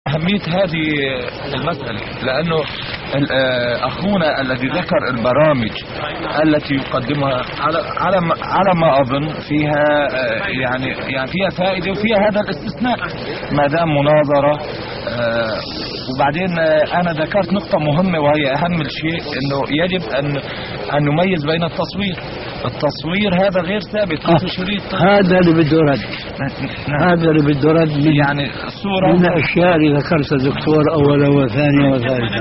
أهمية هذه المسألة لأنه أخونا الذي ذكر البرامج التي يقدمها على ما أظن فيها يعني فيها فائدة وفيها هذا الاستثناء ما دام مناظرة. وبعدين أنا ذكرت نقطة مهمة وهي أهم الشيء أنه يجب أن نميز بين التصوير هذا غير ثابت في شريط. هذا اللي بده رد. هذا اللي بده رد يعني الصورة من الأشياء اللي ذكرتها دكتور أولا وثانيا وثالثا.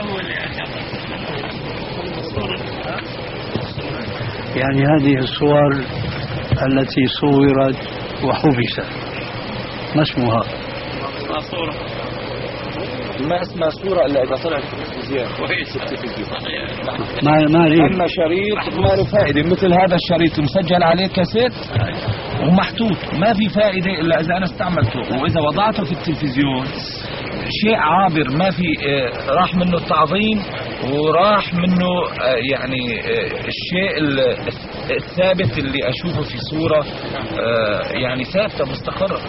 يعني هذه الصور التي صورت وحبست ما اسمها؟ ما اسمها صورة إلا إذا طلعت في التلفزيون. ما ليه؟ أما شريط ما له فائدة مثل هذا الشريط مسجل عليه كاسيت ومحطوط ما في فائدة إلا إذا أنا استعملته، وإذا وضعته في التلفزيون شيء عابر ما في راح منه التعظيم وراح منه يعني الشيء الثابت اللي أشوفه في صورة يعني ثابتة مستقرة.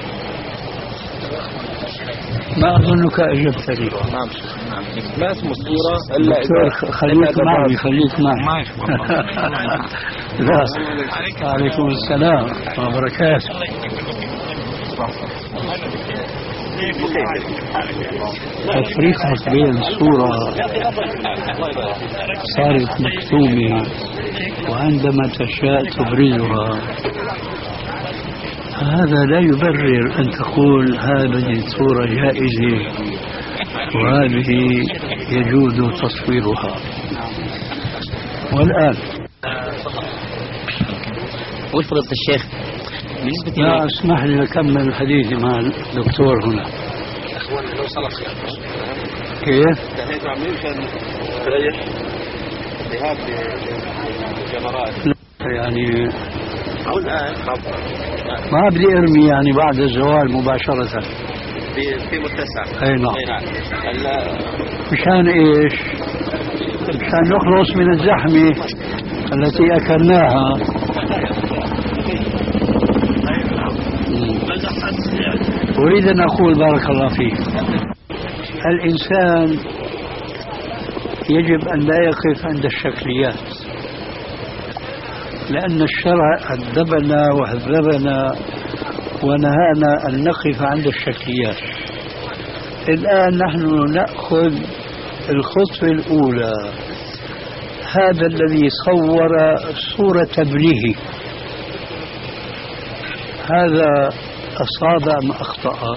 ما أظنك أجبتني. نعم ما اسمه الصورة إلا إذا خليك معي. لا. عليكم السلام وبركاته. تفريقك بين الصورة صارت مكتومة وعندما تشاء تبرزها، هذا لا يبرر أن تقول هذه الصورة جائزة وهذه يجوز تصويرها. والآن قول فضيلة الشيخ بالنسبة لا اسمح لي أكمل حديثي مع الدكتور هنا. كيف؟ يعني ما بدي ارمي يعني بعد الزوال مباشرة في متسع. اي نعم. مشان ايش؟ مشان نخلص من الزحمة التي اكلناها. اريد ان اقول بارك الله فيك، الانسان يجب ان لا يقف عند الشكليات، لأن الشرع أدبنا وهذبنا ونهانا أن نقف عند الشكليات. الآن نحن نأخذ الخطوة الأولى. هذا الذي صور صورة ابنه هذا أصاب أم أخطأ؟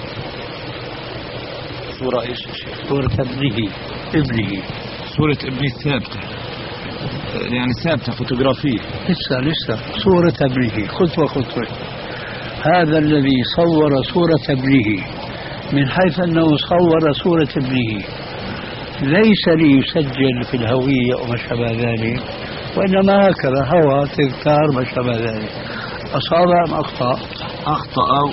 صورة إيش؟ صورة ابنه صورة ابني ثابتة يعني ثابتة فوتوغرافية لسه صورة ابنه خطوة. هذا الذي صور صورة ابنه من حيث أنه صور صورة ابنه ليس ليسجل في الهوية وما شابه ذلك، وإنما هكذا هوى تذكار ما شابه ذلك. أصاب أم أخطأ؟ أخطأ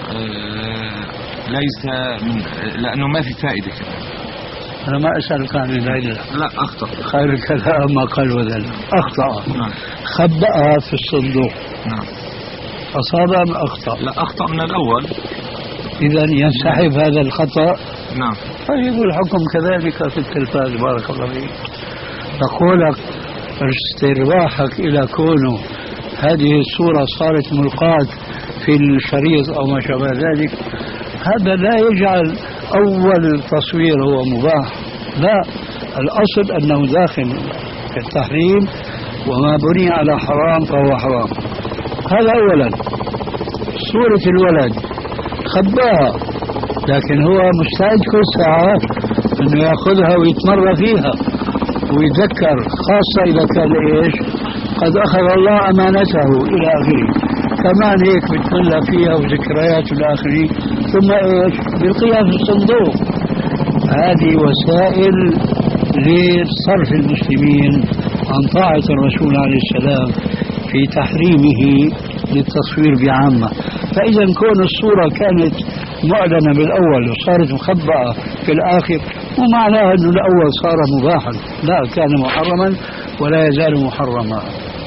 ليس لأنه ما في فائدة. أنا ما أسألك عن العلة. لا أخطأ. خير الكلام ما قال وذل. أخطأ. نعم. خبأها في الصندوق. نعم. أصاب أم أخطأ؟ لا أخطأ من الأول. إذا ينسحب هذا الخطأ. نعم. طيب الحكم كذلك في التلفاز بارك الله فيك. نقولك استرواحك إلى كونه هذه الصورة صارت ملقاة في الشريط أو ما شابه ذلك، هذا لا يجعل أول تصوير هو مباح. لا، الأصل أنه داخل في التحريم وما بني على حرام فهو حرام. هذا أولا. صورة الولد خباها، لكن هو مستعد كل ساعة أنه يأخذها ويتمر فيها ويتذكر، خاصة إذا كان إيش قد أخذ الله أمانته إلى آخره. كمان هيك بتملى فيها وذكريات إلى آخره، ثم إيش بالقيام في الصندوق. هذه وسائل لصرف المسلمين عن طاعة الرسول عليه السلام في تحريمه للتصوير بعامة. فإذا كون الصورة كانت معلنة بالأول وصارت مخبأة في الآخر ومعناها أنه الأول صار مباحا، لا، كان محرما ولا يزال محرما.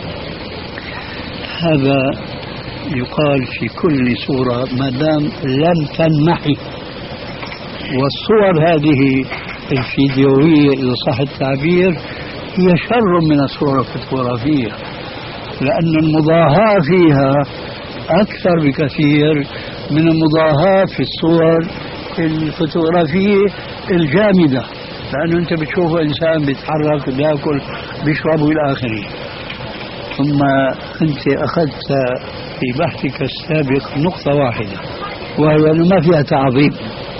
هذا يقال في كل صورة ما دام لم تنمحي والصور هذه الفيديوية إذا صح التعبير هي شر من الصور الفوتوغرافية، لأن المضاهاة فيها أكثر بكثير من المضاهاة في الصور الفوتوغرافية الجامدة، لأنه أنت بتشوف إنسان بيتحرك بيأكل بيشرب إلى آخره. ثم أنت أخذت في بحثك السابق نقطة واحدة، وهي أنه ما فيها تعظيم.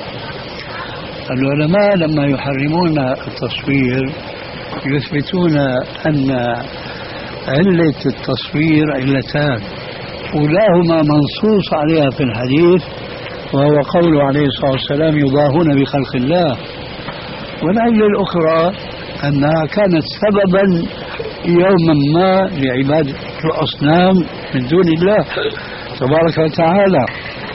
العلماء لما يحرمون التصوير يثبتون أن علة التصوير علتان، أولاهما منصوص عليها في الحديث وهو قوله عليه الصلاة والسلام يضاهون بخلق الله، والعلة الأخرى أنها كانت سببا يوما ما لعبادة الأصنام من دون الله تبارك وتعالى.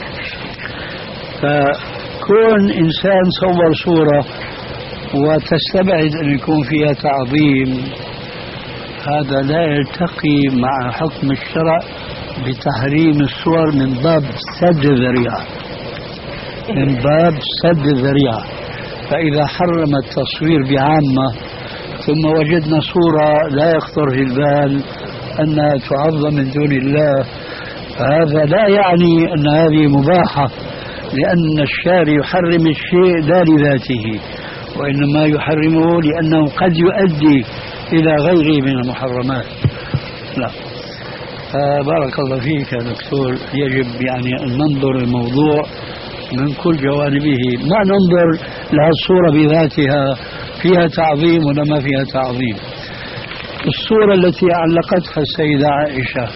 فكون إنسان صور صورة وتستبعد أن يكون فيها تعظيم، هذا لا يلتقي مع حكم الشرع بتحريم الصور من باب سد الذريعة، من باب سد الذريعة. فإذا حرم التصوير بعامة ثم وجدنا صورة لا يخطر في البال أنها تعظم من دون الله، فهذا لا يعني أن هذه مباحة، لأن الشارع يحرم الشيء لا لذاته، وإنما يحرمه لأنه قد يؤدي إلى غيره من المحرمات. لا، بارك الله فيك يا دكتور. يجب يعني أن ننظر الموضوع من كل جوانبه، ما ننظر لها الصورة بذاتها فيها تعظيم ولا ما فيها تعظيم. الصورة التي علقتها السيدة عائشة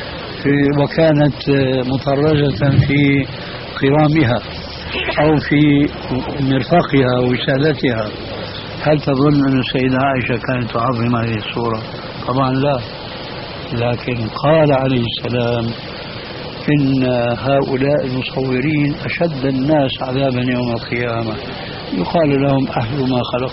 وكانت مطرزة في قرامها أو في مرفقها ووسادتها، هل تظن أن السيدة عائشة كانت تعظم هذه الصورة؟ طبعا لا، لكن قال عليه السلام إن هؤلاء المصورين أشد الناس عذابا يوم القيامة، يقال لهم أهل ما خلق،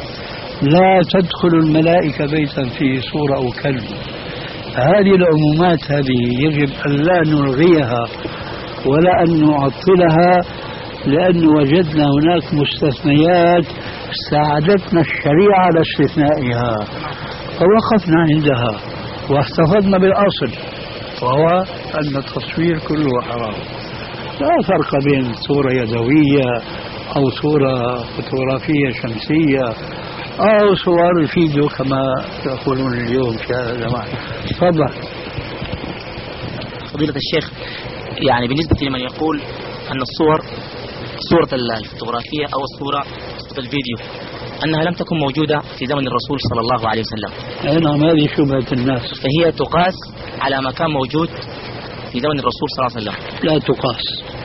لا تدخل الملائكة بيتا فيه صورة أو كلب. هذه العمومات هذه يجب أن لا نلغيها ولا أن نعطلها، لأن وجدنا هناك مستثنيات ساعدتنا الشريعة على استثنائها فوقفنا عندها واحتفظنا بالأصل، وهو أن التصوير كله حرام. لا فرق بين صورة يدوية أو صورة فوتوغرافية شمسية أو صور الفيديو كما يقولون اليوم في هذا الزمان. تفضل. فضيلة الشيخ، يعني بالنسبة لمن يقول أن صورة الفوتوغرافية أو صورة الفيديو أنها لم تكن موجودة في زمن الرسول صلى الله عليه وسلم. نعم، هذه شبهة الناس. فهي تقاس على ما كان موجود في زمن الرسول صلى الله عليه وسلم. لا تقاس.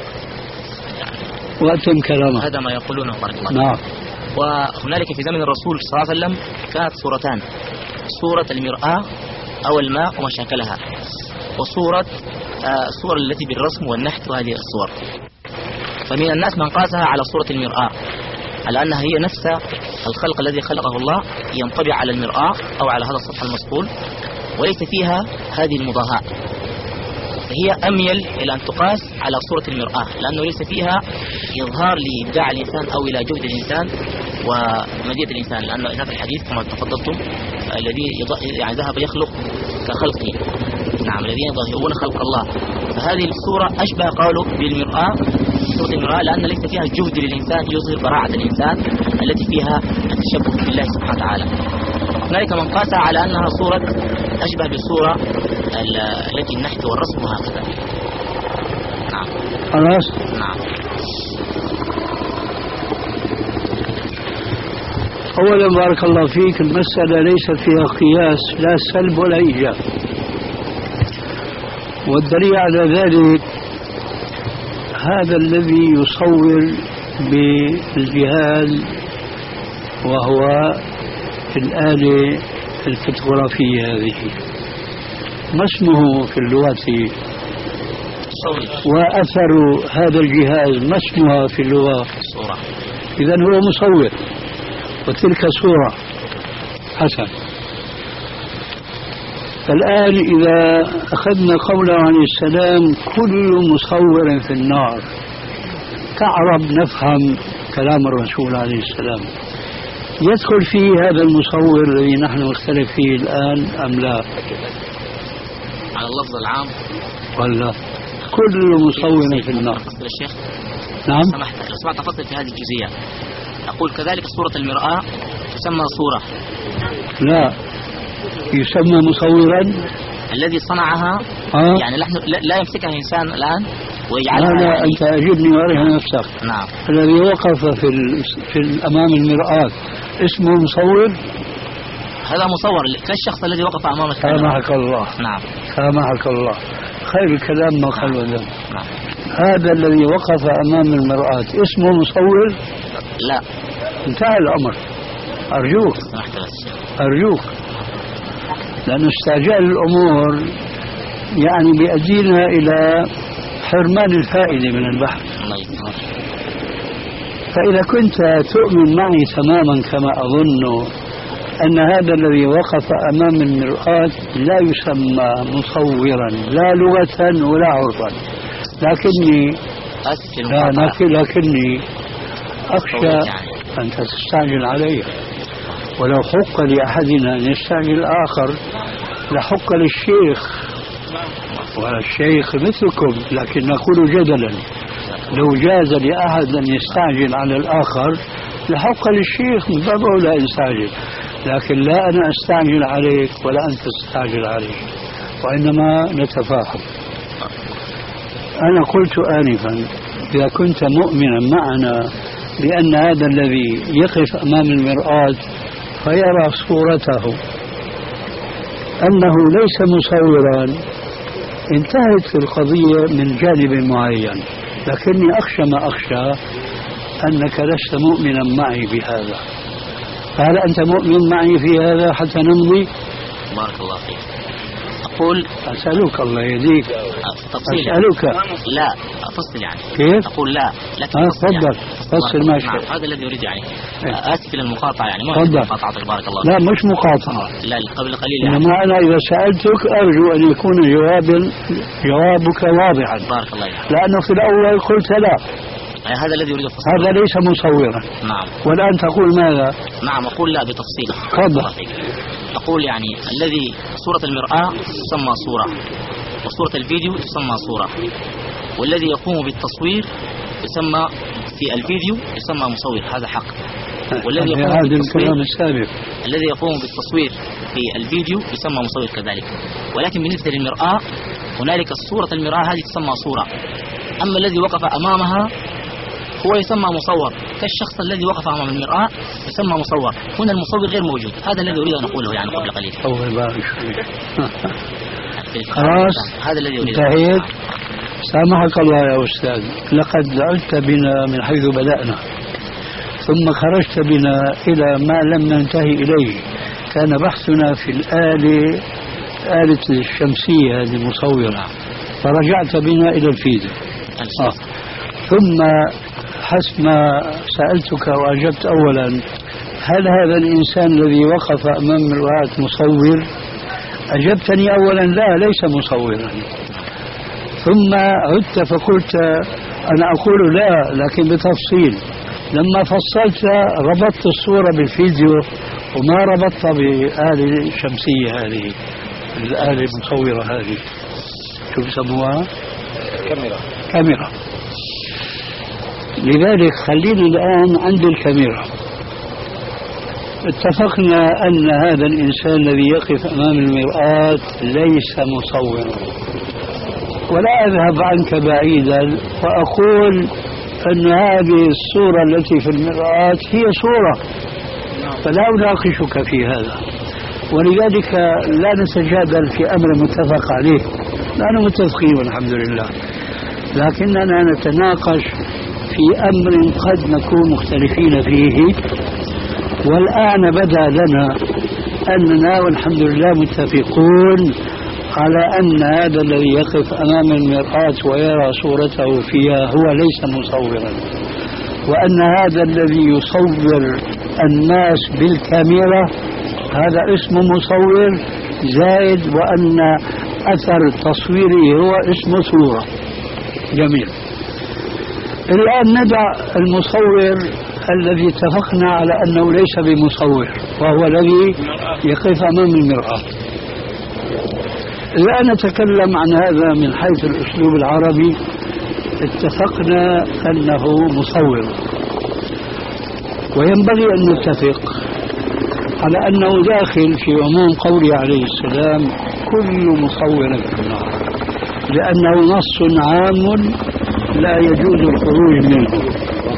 وأتم كلامه. هذا ما يقولونه بارك الله. نعم. وهنالك في زمن الرسول صلى الله عليه وسلم كانت صورتان، صورة المرآة أو الماء وما شاكلها، وصورة الصور التي بالرسم والنحت وهذه الصور. فمن الناس من قاسها على صورة المرآة على أنها هي نفس الخلق الذي خلقه الله ينطبع على المرآة أو على هذا السطح المصقول، وليس فيها هذه المضاهاة. هي أميل إلى أن تقاس على صورة المرآة، لأنه ليس فيها إظهار لإبداع الإنسان أو إلى جهد الإنسان ومزية الإنسان، لأنه هناك الحديث كما تفضلتم الذي يعني ذهب يخلق كخلقه، نعم، الذين يظهرون خلق الله. فهذه الصورة أشبه قالوا بالمرآة، صورة المرآة، لأن ليس فيها جهد للإنسان يظهر براعة الإنسان التي فيها التشبه بالله سبحانه وتعالى. هنالك من قاسها على أنها صورة أشبه بالصورة التي النحت والرسم وهكذا. نعم. خلاص. نعم. أولا بارك الله فيك، المسألة ليست فيها قياس لا سلب ولا إيجاب، والدليل على ذلك هذا الذي يصور بالجهاز وهو الآلة الفوتوغرافية هذه، ما اسمه في اللغة؟ وأثر هذا الجهاز ما اسمها في اللغة؟ صورة. إذن هو مصور وتلك صورة. حسن. فالآن إذا أخذنا قوله عليه السلام كل مصور في النار، كعرب نفهم كلام الرسول عليه السلام، يدخل فيه هذا المصور الذي نحن نختلف فيه الآن أم لا؟ على اللفظ العام ولا كل مصور في النار؟ فصل الشيخ نعم سمحت لو سمحت فصل في هذه الجزئية. أقول كذلك صورة المرآة تسمى صورة. لا، يسمى مصورا الذي صنعها يعني نحن لا يمسكها إنسان الآن ويجعلها. لا يعني أنت أجبني وأرها نفسك. نعم. الذي وقف أمام المرآة اسمه مصور؟ هذا مصور كالشخص الذي وقف أمام الكاميرا. سامحك الله. نعم. سامحك الله، خير الكلام ما قل وذم. نعم. هذا الذي وقف أمام المرآة اسمه مصور؟ لا. انتهى الأمر. أرجوك سمحت بس. أرجوك، لأن استعجال الأمور يعني بيؤدينا إلى حرمان الفائدة من البحث. الله يسلمك. فإذا كنت تؤمن معي تماما كما أظن أن هذا الذي وقف أمام المرآة لا يسمى مصورا لا لغة ولا عرفا، لكني أخشى أن تستعجل علي، ولو حق لأحدنا أن يستعجل الآخر لحق للشيخ، والشيخ مثلكم، لكن نقول جدلا لو جاز لأحد أن يستعجل على الآخر لحق للشيخ من باب أولى أن يستعجل، لكن لا أنا أستعجل عليك ولا أنت تستعجل عليك، وإنما نتفاهم. أنا قلت آنفا إذا كنت مؤمنا معنا بأن هذا الذي يقف أمام المرآة فيرى صورته أنه ليس مصورا انتهت القضية من جانب معين، لكني أخشى ما أخشى أنك لست مؤمنا معي بهذا. فهل أنت مؤمن معي في هذا حتى نمضي؟ بارك الله فيك. أقول أسألك الله يهديك تفصيل. أسألك لا أفصل يعني كيف؟ أقول لا لكن تفضل يعني. فصل ماشي. هذا الذي أريد يعني. آسف للمقاطعة يعني ما تفضل. مقاطعتك بارك الله لا فيك. مش مقاطعة، لا قبل قليل يعني. إنما أنا إذا سألتك أرجو أن يكون جوابك واضحا، بارك الله فيك. لأنه في الأول قلت لا هذا الذي أريد أفصل. هذا ليس مصورا. نعم. والآن تقول ماذا؟ نعم أقول لا بتفصيل. تفضل. أقول يعني الذي صورة المرآة تسمى صورة، وصورة الفيديو تسمى صورة، والذي يقوم بالتصوير يسمى في الفيديو يسمى مصور، هذا حق. والذي يقوم بالتصوير الذي يقوم بالتصوير في الفيديو يسمى مصور كذلك. ولكن بالنسبة للمرآة هنالك صورة المرآة هذه تسمى صورة، أما الذي وقف أمامها هو يسمى مصور كالشخص الذي وقف أمام المرآة يسمى مصور. هنا المصور غير موجود، هذا الذي أريد أن أقوله يعني قبل قليل. خلاص هذا الذي أريد. انتهيت. سامحك الله يا أستاذ، لقد عدت بنا من حيث بدأنا ثم خرجت بنا إلى ما لم ننتهي إليه. كان بحثنا في آلة الشمسية هذه المصورة، فرجعت بنا إلى الفيديو. ثم حسب ما سألتك وأجبت أولا هل هذا الإنسان الذي وقف أمام المرآة مصور؟ أجبتني أولا لا ليس مصورا. ثم عدت فقلت أنا أقول لا لكن بتفصيل. لما فصلت ربطت الصورة بالفيديو وما ربطت بآلة الشمسية هذه، الآلة المصورة هذه شو بسموها؟ كاميرا. لذلك خلينا الآن عند الكاميرا. اتفقنا أن هذا الإنسان الذي يقف أمام المرآة ليس مصورا، ولا أذهب عنك بعيدا وأقول أن هذه الصورة التي في المرآة هي صورة، فلا أناقشك في هذا. ولذلك لا نتجادل في أمر متفق عليه، نحن متفقين والحمد لله، لكننا نتناقش في أمر قد نكون مختلفين فيه. والآن بدا لنا أننا والحمد لله متفقون على أن هذا الذي يقف أمام المرآة ويرى صورته فيها هو ليس مصورا، وأن هذا الذي يصور الناس بالكاميرا هذا اسمه مصور زائد، وأن أثر تصويره هو اسمه صورة. جميل. الآن ندع المصور الذي اتفقنا على أنه ليس بمصور، وهو الذي يقف أمام المرآة. الآن نتكلم عن هذا من حيث الأسلوب العربي. اتفقنا أنه مصور، وينبغي أن نتفق على أنه داخل في عموم قوله عليه السلام كل مصور في النار، لأنه نص عام لا يجوز الخروج منه.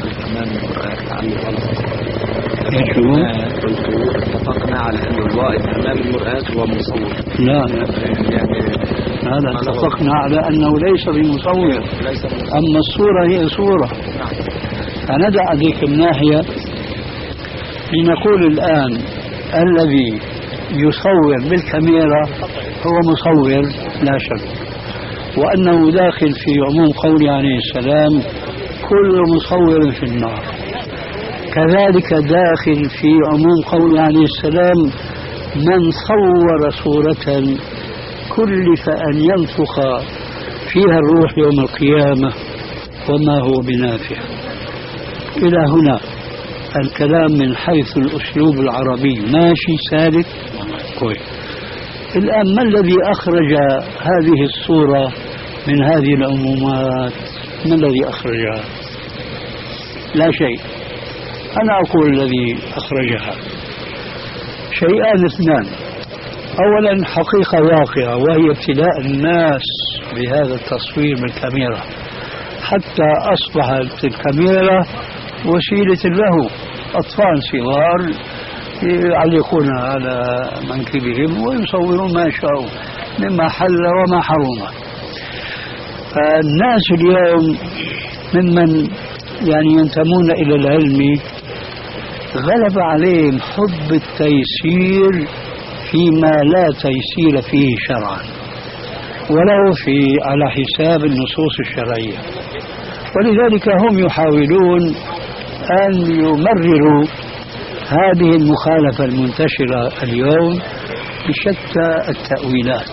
اتفقنا على أن الواقف أمام المرآة هو مصور. لا هذا اتفقنا على أنه ليس بمصور، أما الصورة هي صورة. فندع ذيك الناحية لنقول الآن الذي يصور بالكاميرا هو مصور لا شك، وأنه داخل في عموم قوله عليه السلام كل مصور في النار. كذلك داخل في عموم قوله عليه السلام من صور صورة كلف أن ينفخ فيها الروح يوم القيامة وما هو بنافع. إلى هنا الكلام من حيث الأسلوب العربي ماشي سالك كويس. الآن ما الذي أخرج هذه الصورة من هذه العمومات؟ ما الذي أخرجها؟ لا شيء. أنا أقول الذي أخرجها شيئان اثنان. أولا حقيقة واقعة، وهي ابتلاء الناس بهذا التصوير بالكاميرا، حتى أصبحت الكاميرا وسيلة له. أطفال صغار يعلقون على منكبهم ويصورون ما شاءوا مما حل وما حرم. فالناس اليوم ممن يعني ينتمون إلى العلم غلب عليهم حب التيسير فيما لا تيسير فيه شرعا، ولو على حساب النصوص الشرعية. ولذلك هم يحاولون أن يمرروا هذه المخالفة المنتشرة اليوم بشتى التأويلات.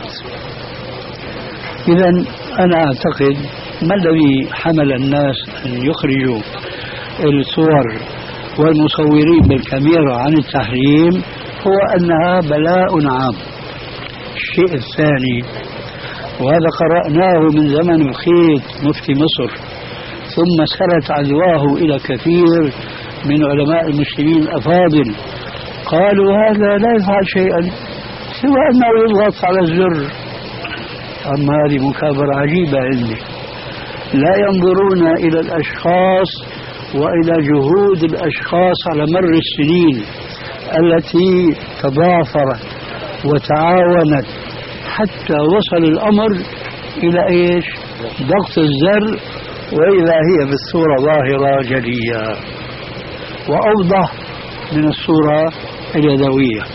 إذن أنا أعتقد ما الذي حمل الناس أن يخرجوا الصور والمصورين بالكاميرا عن التحريم هو أنها بلاء عام. الشيء الثاني، وهذا قرأناه من زمن الخيط مفتي مصر، ثم سرت عدواه إلى كثير من علماء المسلمين الأفاضل، قالوا هذا لا يفعل شيئا سوى أنه يضغط على الزر. أما هذه مكابرة عجيبة عندي. لا ينظرون إلى الأشخاص وإلى جهود الأشخاص على مر السنين التي تضافرت وتعاونت حتى وصل الأمر إلى إيش؟ ضغط الزر، وإذا هي بالصورة ظاهرة جلية وأوضح من الصورة اليدوية.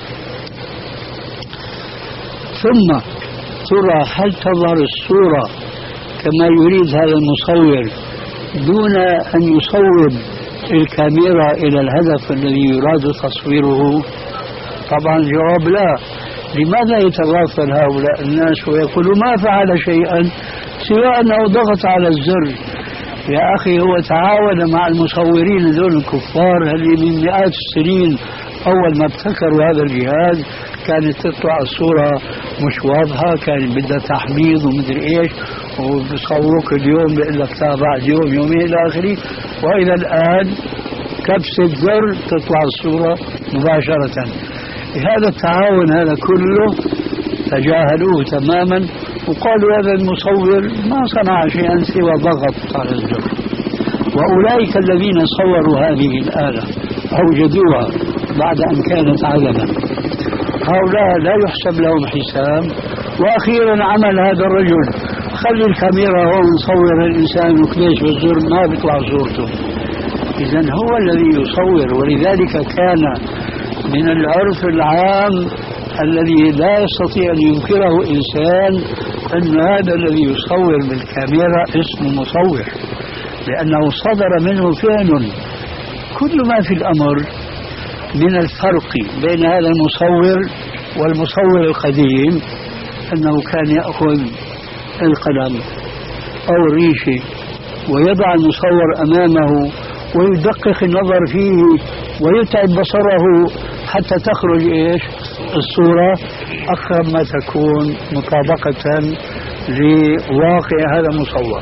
ثم ترى هل تظهر الصورة كما يريد هذا المصور دون أن يصوب الكاميرا إلى الهدف الذي يراد تصويره؟ طبعا الجواب لا. لماذا يتغافل هؤلاء الناس ويقولوا ما فعل شيئا سوى أنه ضغط على الزر؟ يا أخي هو تعاون مع المصورين دون الكفار اللي من مئات السنين أول ما ابتكروا هذا الجهاز كانت تطلع الصورة مش واضحة، كان بدها تحميض ومدري إيش، وبصوروك اليوم بيقول لك بعد يوم يومين إلى آخره. وإلى الآن كبسة زر تطلع الصورة مباشرة. هذا التعاون هذا كله تجاهلوه تماما وقالوا هذا المصور ما صنع شيئا سوى ضغط على الزر. وأولئك الذين صوروا هذه الآلة أوجدوها بعد أن كانت عدما، هؤلاء لا يحسب لهم حساب. وأخيرا عمل هذا الرجل خلي الكاميرا هو مصور الإنسان وكليش بالزر ما بيطلع صورته. إذن هو الذي يصور. ولذلك كان من العرف العام الذي لا يستطيع أن ينكره إنسان أن هذا الذي يصور بالكاميرا اسمه مصور، لأنه صدر منه فعل. كل ما في الأمر من الفرق بين هذا المصور والمصور القديم أنه كان يأخذ القلم أو الريشة ويضع المصور أمامه ويدقق النظر فيه ويتعب بصره حتى تخرج إيش الصورة أقرب ما تكون مطابقة لواقع هذا المصور.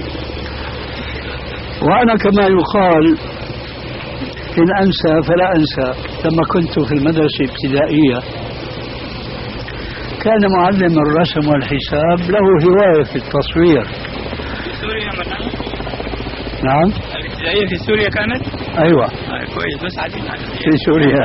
وأنا كما يقال إن أنسى فلا أنسى، لما كنت في المدرسة الابتدائية كان معلم الرسم والحساب له هواية في التصوير. في سوريا مثلا؟ نعم. الابتدائية في سوريا كانت؟ أيوة. كويس، بس عادي في سوريا.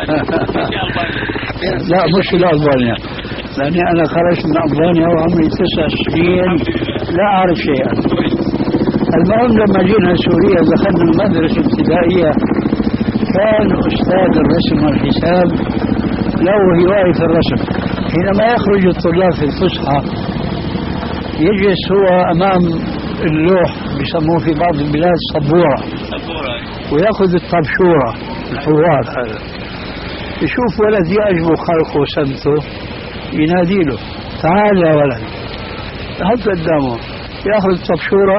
لا مش في ألبانيا، لأني أنا خرجت من ألبانيا وعمري 9 سنين لا أعرف شيئا. المهم لما جينا سوريا دخلنا المدرسة الابتدائية كان أستاذ الرسم والحساب له هواية في الرسم. حينما يخرج الطلاب في الفسحة يجلس هو أمام اللوح بيسموه في بعض البلاد سبورة، ويأخذ الطبشورة الحوار هذا، يشوف ولد يعجبه خلقه وسمته ينادي له تعال يا ولد، حط قدامه يأخذ الطبشورة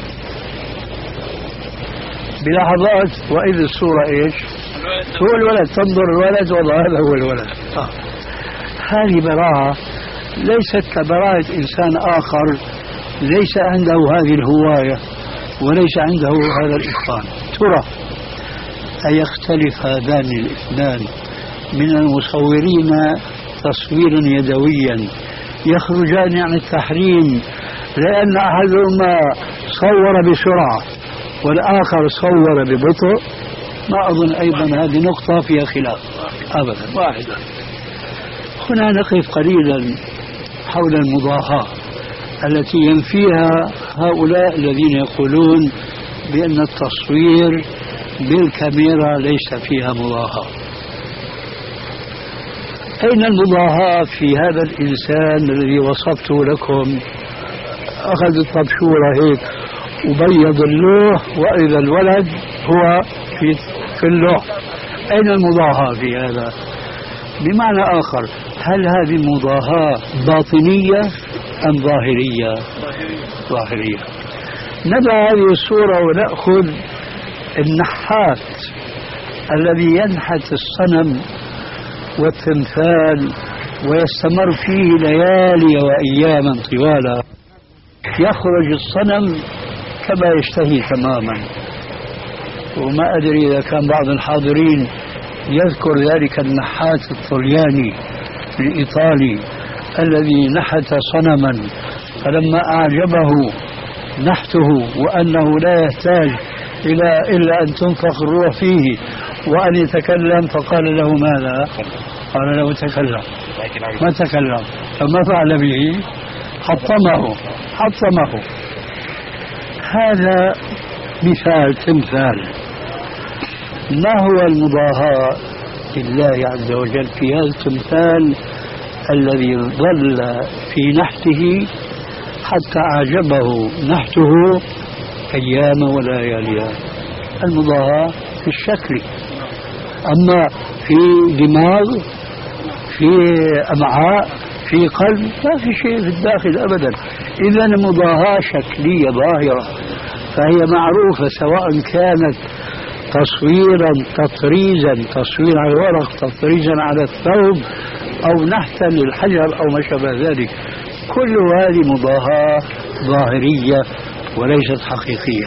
بلحظات وإذا الصورة إيش؟ هو الولد، تنظر الولد والله هذا هو الولد. هذه براعة ليست كبراعة إنسان آخر ليس عنده هذه الهواية وليس عنده هذا الإتقان. ترى أيختلف هذان الاثنان من المصورين تصويرا يدويا يخرجان عن التحريم لأن أحدهما صور بسرعة والآخر صور ببطء؟ ما أظن أيضا هذه نقطة فيها خلاف أبدا، واحدة. هنا نقف قليلا حول المضاهاة التي ينفيها هؤلاء الذين يقولون بأن التصوير بالكاميرا ليس فيها مضاهاة. أين المضاهاة في هذا الإنسان الذي وصفته لكم؟ أخذ الطبشورة هيك وبيض اللوح وإذا الولد هو في اللوح. أين المضاهاة في هذا؟ بمعنى آخر، هل هذه المضاهاة باطنية أم ظاهرية؟ ظاهرية. ندع هذه الصورة ونأخذ النحات الذي ينحت الصنم والتمثال ويستمر فيه ليالي وأياما طوالا، يخرج الصنم كما يشتهي تماما. وما أدري إذا كان بعض الحاضرين يذكر ذلك النحات الطلياني الإيطالي الذي نحت صنما فلما أعجبه نحته وأنه لا يحتاج إلا أن تنفخ الروح فيه وأن يتكلم، فقال له ماذا؟ قال له تكلم. ما تكلم، فما فعل به؟ حطمه. هذا مثال تمثال. ما هو المضاهاة لله عز وجل في هذا التمثال الذي ظل في نحته حتى أعجبه نحته أيام ولياليها؟ المضاهاة في الشكل، أما في دماغ، في أمعاء، في قلب، ما في شيء في الداخل أبدا. إذا المضاهاة شكلية ظاهرة، فهي معروفة سواء كانت تصويرا تطريزا، تصوير على الورق، تطريزا على الثوب، أو نحتا للحجر أو ما شابه ذلك. كل هذه مضاهاة ظاهرية وليست حقيقية.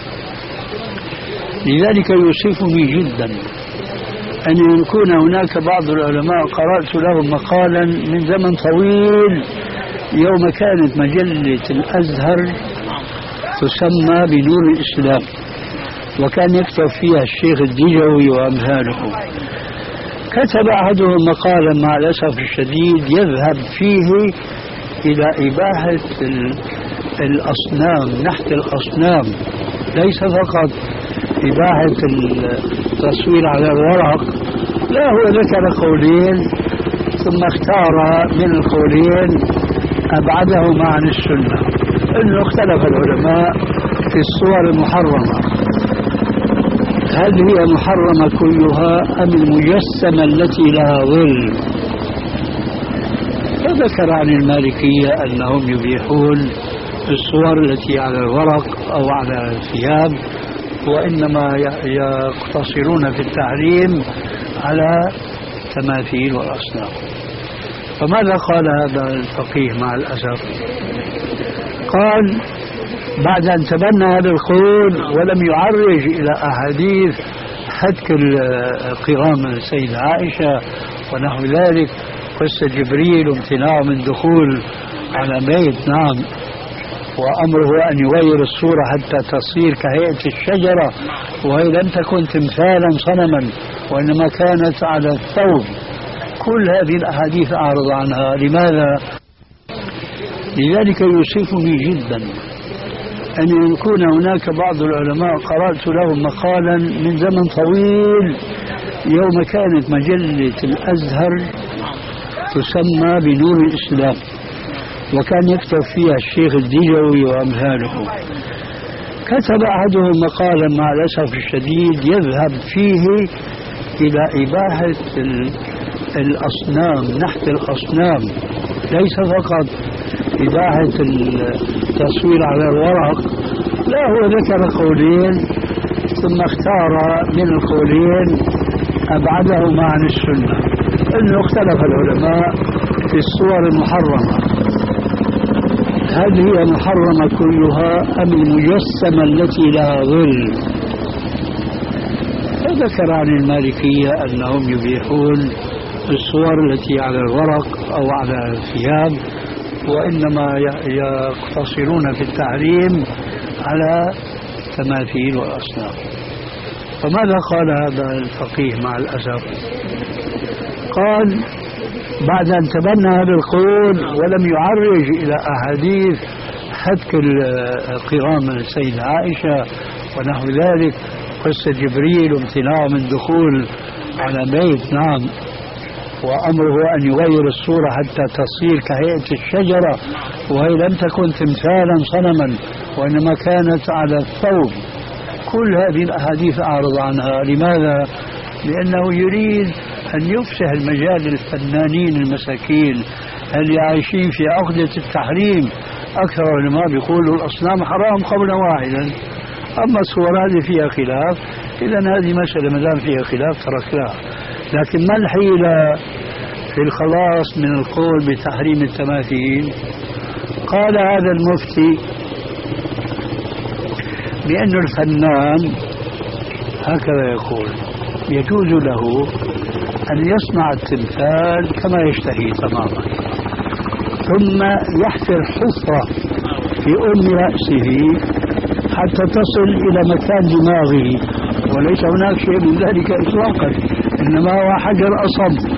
لذلك يؤسفني جدا أن يكون هناك بعض العلماء قرأت لهم مقالا من زمن طويل يوم كانت مجلة الأزهر تسمى بنور الإسلام، وكان يكتب فيها الشيخ الدجوي وأمثاله. كتب أحدهم مقالا مع الأسف الشديد يذهب فيه إلى إباحة الأصنام، نحت الأصنام، ليس فقط إباحة التصوير على الورق. لا، هو ذكر قولين ثم اختار من القولين أبعدهما عن السنة، أنه اختلف العلماء في الصور المحرمة، هل هي محرمة كلها أم المجسمة التي لها ظل؟ فذكر عن المالكية أنهم يبيحون الصور التي على الورق أو على الثياب، وإنما يقتصرون في التحريم على التماثيل والأصنام. فماذا قال هذا الفقيه مع الأسف؟ قال بعد أن تبنى هذا القول ولم يعرج إلى أحاديث حتك القرام السيدة عائشة ونحو ذلك، قصة جبريل وامتناعه من دخول على بيت، نعم، وأمره أن يغير الصورة حتى تصير كهيئة الشجرة، وهي لم تكن تمثالا صنما وإنما كانت على الثوب. كل هذه الأحاديث أعرض عنها. لماذا؟ لذلك يؤسفني جدا أن يكون هناك بعض العلماء قرأت لهم مقالا من زمن طويل يوم كانت مجلة الأزهر تسمى بنور الإسلام، وكان يكتب فيها الشيخ الدجوي وأمثاله. كتب أحدهم مقالا مع الأسف الشديد يذهب فيه إلى إباحة الأصنام، نحت الأصنام، ليس فقط إباحة التصوير على الورق، لا، هو ذكر قولين ثم اختار من القولين أبعدهما عن السنة، أنه اختلف العلماء في الصور المحرمة، هل هي محرمة كلها أم المجسمة التي لها ظل؟ فذكر عن المالكية أنهم يبيحون الصور التي على الورق أو على الثياب، وإنما يقتصرون في التحريم على التماثيل والأصنام. فماذا قال هذا الفقيه مع الأسف؟ قال بعد أن تبنى هذا القول ولم يعرج إلى أحاديث حتك القرام السيدة عائشة ونحو ذلك، قصة جبريل وامتناعه من دخول على بيت، نعم، وأمره أن يغير الصورة حتى تصير كهيئة الشجرة، وهي لم تكن تمثالا صنما وإنما كانت على الثوب. كل هذه الأحاديث أعرض عنها. لماذا؟ لأنه يريد أن يفسح المجال للفنانين المساكين اللي عايشين في عقدة التحريم. أكثر العلماء بيقولوا الأصنام حرام قولا واحدا، أما الصور هذه فيها خلاف، إذا هذه مسألة ما دام فيها خلاف تركناها. لكن ما الحيلة في الخلاص من القول بتحريم التماثيل؟ قال هذا المفتي بأن الفنان هكذا يقول يجوز له أن يصنع التمثال كما يشتهي تماما، ثم يحفر حفرة في أم رأسه حتى تصل إلى مكان دماغه، وليس هناك شيء من ذلك إطلاقا، إنما هو حجر أصم.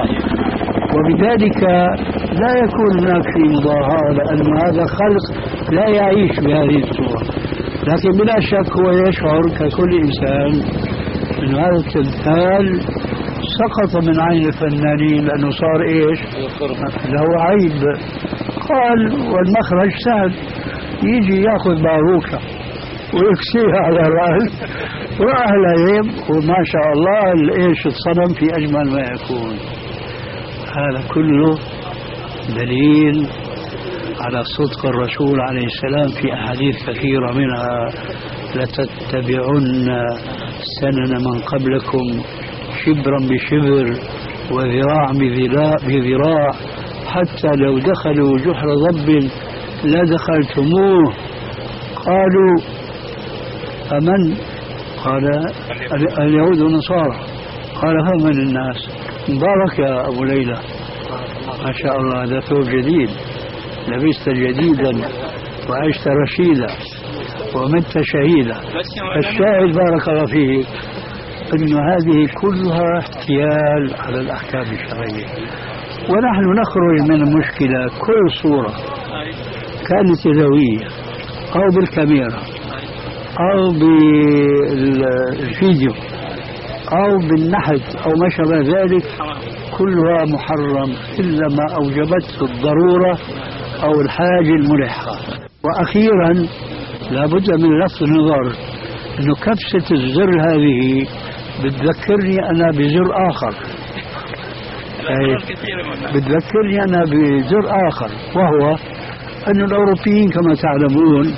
وبذلك لا يكون هناك في مضاهاة، لأن هذا خلق لا يعيش بهذه الصورة، لكن بلا شك هو يشعر ككل إنسان أن هذا التمثال سقط من عين الفنانين لأنه صار إيش؟ له عيب. قال والمخرج سهل، يجي يأخذ باروكة ويكسيها على الرأس وأهلا وما شاء الله إيش الصنم في أجمل ما يكون. هذا كله دليل على صدق الرسول عليه السلام في أحاديث كثيرة، منها لتتبعن سنن من قبلكم شبرا بشبر وذراع بذراع حتى لو دخلوا جحر ضب لدخلتموه. قالوا فمن؟ قال اليهود والنصارى. قال فمن الناس؟ مبارك يا أبو ليلى، ما شاء الله، هذا ثوب جديد، لبست جديدا وعشت رشيدا ومت شهيدا. الشاهد بارك الله فيه أن هذه كلها احتيال على الأحكام الشرعية. ونحن نخرج من المشكلة كل صورة كانت يدوية أو بالكاميرا أو بالفيديو أو بالنحت أو ما شابه ذلك، كلها محرم إلا ما أوجبته الضرورة أو الحاجة الملحة. وأخيرا لابد من لفت النظر أنه كبسة الزر هذه بتذكرني أنا بزر آخر، بتذكرني أنا بزر آخر، وهو أن الأوروبيين كما تعلمون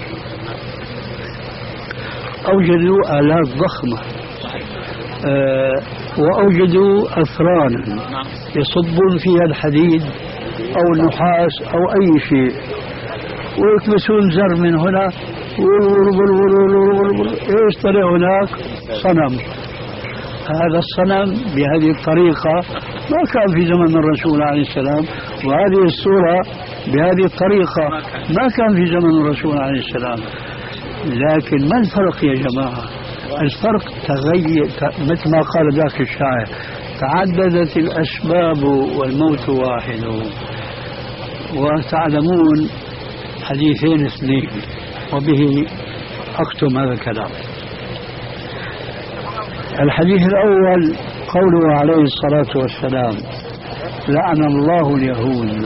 أوجدوا آلات ضخمة، وأوجدوا أفرانا يصبون فيها الحديد أو النحاس أو أي شيء، ويكبسون زر من هنا ايش طلع هناك؟ صنم. هذا الصنم بهذه الطريقة ما كان في زمن الرسول عليه السلام، وهذه الصورة بهذه الطريقة ما كان في زمن الرسول عليه السلام. لكن ما الفرق يا جماعة؟ الفرق تغير، مثل ما قال ذاك الشاعر: تعددت الأسباب والموت واحد. وتعلمون حديثين اثنين، وبه أختم هذا الكلام. الحديث الأول قوله عليه الصلاة والسلام: لعن الله اليهود،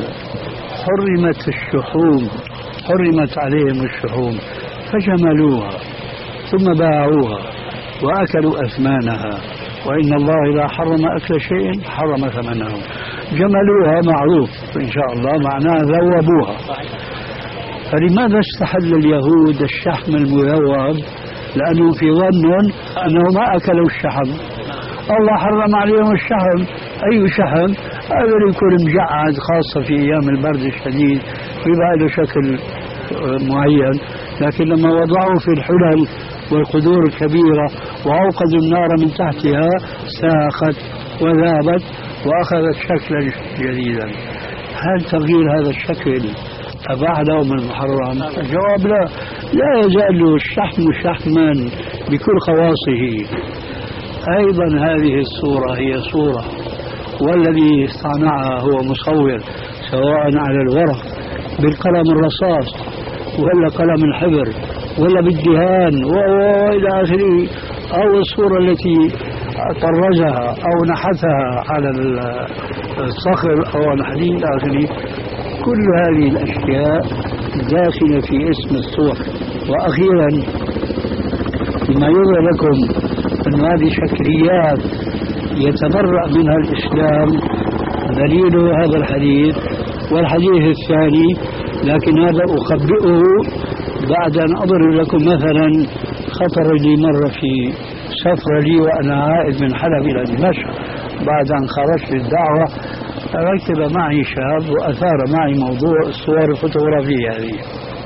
حرمت عليهم الشحوم فجملوها ثم باعوها وأكلوا أثمانها، وإن الله إذا حرم أكل شيء حرم ثمنه. جملوها معروف إن شاء الله معناه ذوبوها. فلماذا استحل اليهود الشحم المذوب؟ لأنه في ظن أنه ما أكلوا الشحم، الله حرم عليهم الشحم. أي شحم؟ هذا يكون مجعد، خاصة في أيام البرد الشديد يبقى له شكل معين، لكن لما وضعوا في الحلل والقدور الكبيرة وأوقدوا النار من تحتها ساخت وذابت وأخذت شكلا جديدا. هل تغيير هذا الشكل أباح لهم المحرم؟ الجواب لا. لا يزال الشحم شحما بكل خواصه. أيضا هذه الصورة هي صورة، والذي صنعها هو مصور، سواء على الورق بالقلم الرصاص ولا قلم الحبر ولا بالدهان وإلى آخره، أو الصورة التي طرزها أو نحتها على الصخر أو الحديد إلى آخره. كل هذه الأشياء داخلة في اسم الصور. وأخيرا لما يظهر لكم أن هذه شكليات يتبرأ منها الإسلام دليل هذا الحديث والحديث الثاني، لكن هذا أخبئه بعد أن أضرب لكم مثلا. خطر لي مرة في سفر لي وأنا عائد من حلب إلى دمشق بعد أن خرجت للدعوة، ركب معي شاب وأثار معي موضوع الصور الفوتوغرافية هذه،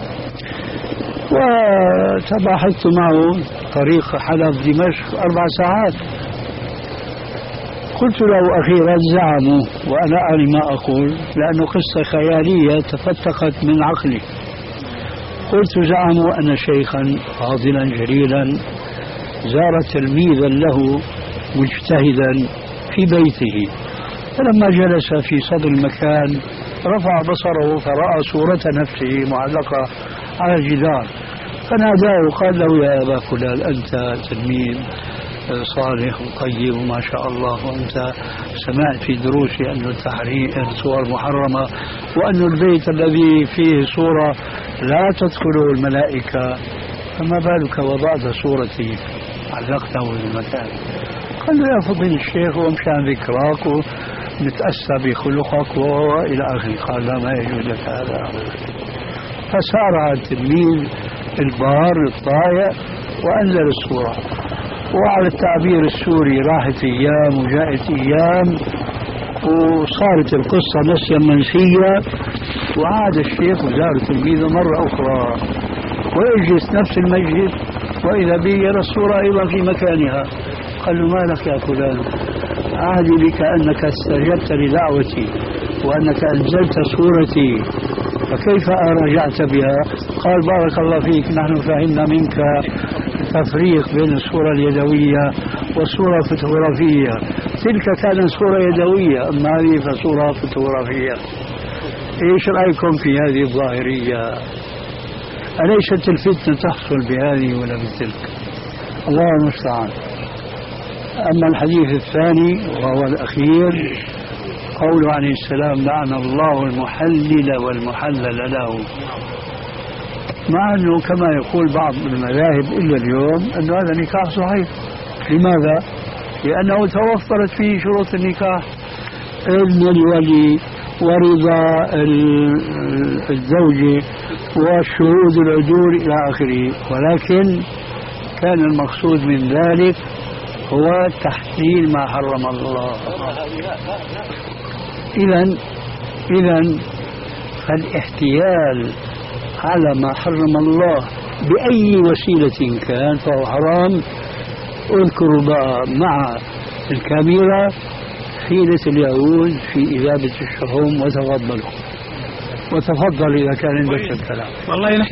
وتباحثت معه طريق حلب دمشق 4 ساعات. قلت له أخيرا: زعموا، وأنا أعلم ما أقول لأنه قصة خيالية تفتقت من عقلي. قلت: زعموا أن شيخا فاضلا جليلا زار تلميذا له مجتهدا في بيته، فلما جلس في صدر المكان رفع بصره فرأى صورة نفسه معلقة على الجدار، فناداه وقال له: يا أبا فلان، أنت تلميذ صالح وطيب وما شاء الله، وأنت سمعت في دروسي أن التحريم الصور محرمة، وأن البيت الذي فيه صورة لا تدخله الملائكة، فما بالك وضعت صورتي علقته في المكان؟ قال له: يا فضيل الشيخ، ومشان ذكراك ونتأسى بخلقك وإلى آخره. قال: لا، ما يجوز لك هذا. فسارع التلميذ البار الطائع وأنزل الصورة، وعلى التعبير السوري راحت أيام وجاءت أيام وصارت القصة نسيا منسية، وعاد الشيخ وزار تلميذه مرة أخرى ويجلس نفس المجلس وإذا به يرى الصورة أيضا في مكانها. قال له: ما لك يا فلان؟ عهدي بك أنك استجبت لدعوتي وأنك أنزلت صورتي، فكيف رجعت بها؟ قال: بارك الله فيك، نحن فهمنا منك تفريق بين الصورة اليدوية والصورة الفوتوغرافية، تلك كانت صورة يدوية، أما هذه فصورة فوتوغرافية. إيش رأيكم في هذه الظاهرية؟ أليست الفتنة تحصل بهذه ولا بتلك؟ الله المستعان. أما الحديث الثاني وهو الأخير، قوله عليه السلام: لعن الله المحلل والمحلل له، مع أنه كما يقول بعض المذاهب إلا اليوم أنه هذا نكاح صحيح. لماذا؟ لأنه توفرت فيه شروط النكاح: إذن الولي ورضا الزوجة والشهود العدول إلى آخره، ولكن كان المقصود من ذلك هو تحليل ما حرم الله. إذن فالاحتيال على ما حرم الله بأي وسيلة كان فهو حرام. اذكروا بقى مع الكاميرا حيلة اليهود في إذابة الشحوم، وتفضل إذا كان عندك الكلام. والله